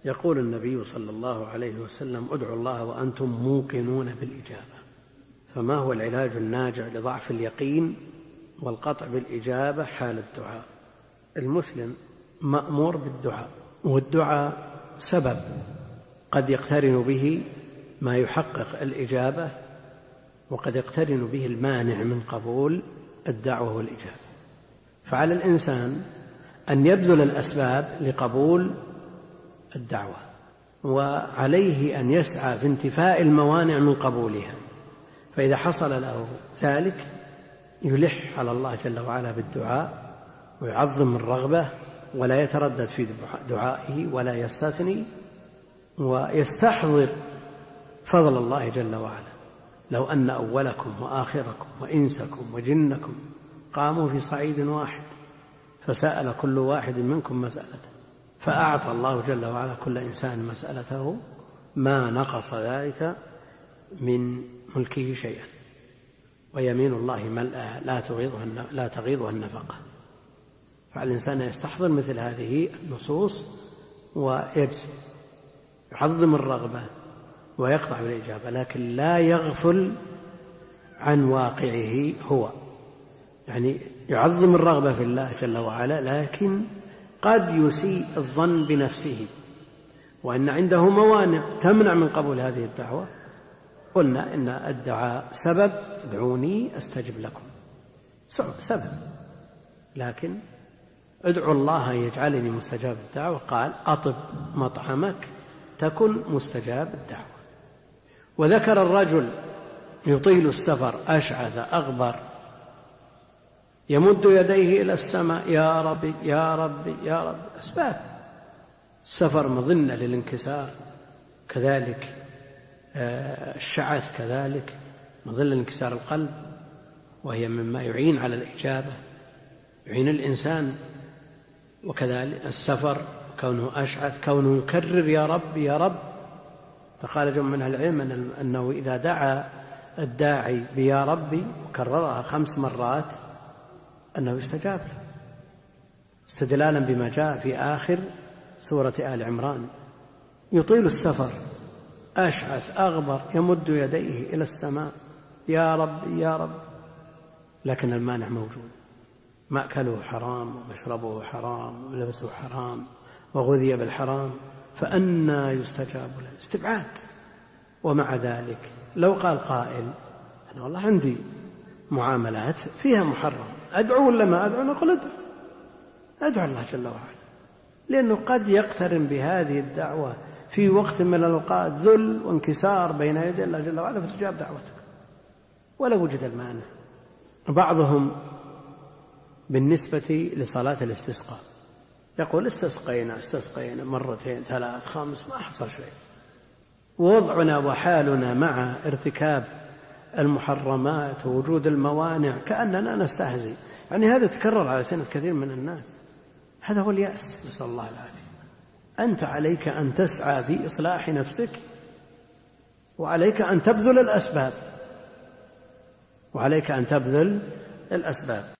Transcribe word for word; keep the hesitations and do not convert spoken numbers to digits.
يقول النبي صلى الله عليه وسلم: ادعوا الله وأنتم موقنون بالإجابة. فما هو العلاج الناجع لضعف اليقين والقطع بالإجابة حال الدعاء؟ المسلم مأمور بالدعاء، والدعاء سبب قد يقترن به ما يحقق الإجابة، وقد يقترن به المانع من قبول الدعوة والإجابة. فعلى الإنسان أن يبذل الأسباب لقبول الدعوة، وعليه أن يسعى في انتفاء الموانع من قبولها. فإذا حصل له ذلك يلح على الله جل وعلا بالدعاء، ويعظم الرغبة ولا يتردد في دعائه ولا يستثني، ويستحضر فضل الله جل وعلا. لو أن أولكم وآخركم وإنسكم وجنكم قاموا في صعيد واحد فسأل كل واحد منكم مسألته، فأعطى الله جل وعلا كل إنسان مسألته، ما نقص ذلك من ملكه شيئا، ويمين الله ملأى لا تغيضها النفقة. فالإنسان يستحضر مثل هذه النصوص ويجزم، يعظم الرغبة ويقطع بالإجابة، لكن لا يغفل عن واقعه هو. يعني يعظم الرغبة في الله جل وعلا، لكن قد يسيء الظن بنفسه وأن عنده موانع تمنع من قبول هذه الدعوة. قلنا إن الدعاء سبب، ادعوني أستجب لكم، سبب، لكن ادعوا الله يجعلني مستجاب الدعوة. قال: أطب مطعمك تكن مستجاب الدعوة. وذكر الرجل يطيل السفر أشعث أغبر يمد يديه إلى السماء: يا ربي يا ربي يا ربي. أسباب السفر مظنة للانكسار، كذلك الشعث كذلك مظلة لانكسار القلب، وهي مما يعين على الإجابة، يعين الإنسان. وكذلك السفر كونه أشعث، كونه يكرر يا رب يا رب. فقال جمع من العلم أنه إذا دعا الداعي بيا ربي وكررها خمس مرات أنه يستجاب له، استدلالا بما جاء في آخر سورة آل عمران: يطيل السفر أشعث أغبر يمد يديه إلى السماء يا رب يا رب، لكن المانع موجود، مأكله حرام ومشربه حرام ولبسه حرام وغذي بالحرام، فأنى يستجاب له؟ استبعاد. ومع ذلك لو قال قائل: أنا والله عندي معاملات فيها محرم، أدعو ولا ما أدعو؟ نقول أدعو، أدعو الله جل وعلا، لأنه قد يقترن بهذه الدعوة في وقت من الأوقات ذل وانكسار بين يدي الله جل وعلا، فتجاب دعوتك ولا وجد المانع. بعضهم بالنسبة لصلاة الاستسقاء يقول: استسقينا استسقينا مرتين ثلاث خمس ما حصل شيء. ووضعنا وحالنا مع ارتكاب المحرمات ووجود الموانع كأننا نستهزئ. يعني هذا تكرر على سنة كثير من الناس، هذا هو اليأس، نسأل الله العافية. أنت عليك أن تسعى في إصلاح نفسك، وعليك أن تبذل الأسباب، وعليك أن تبذل الأسباب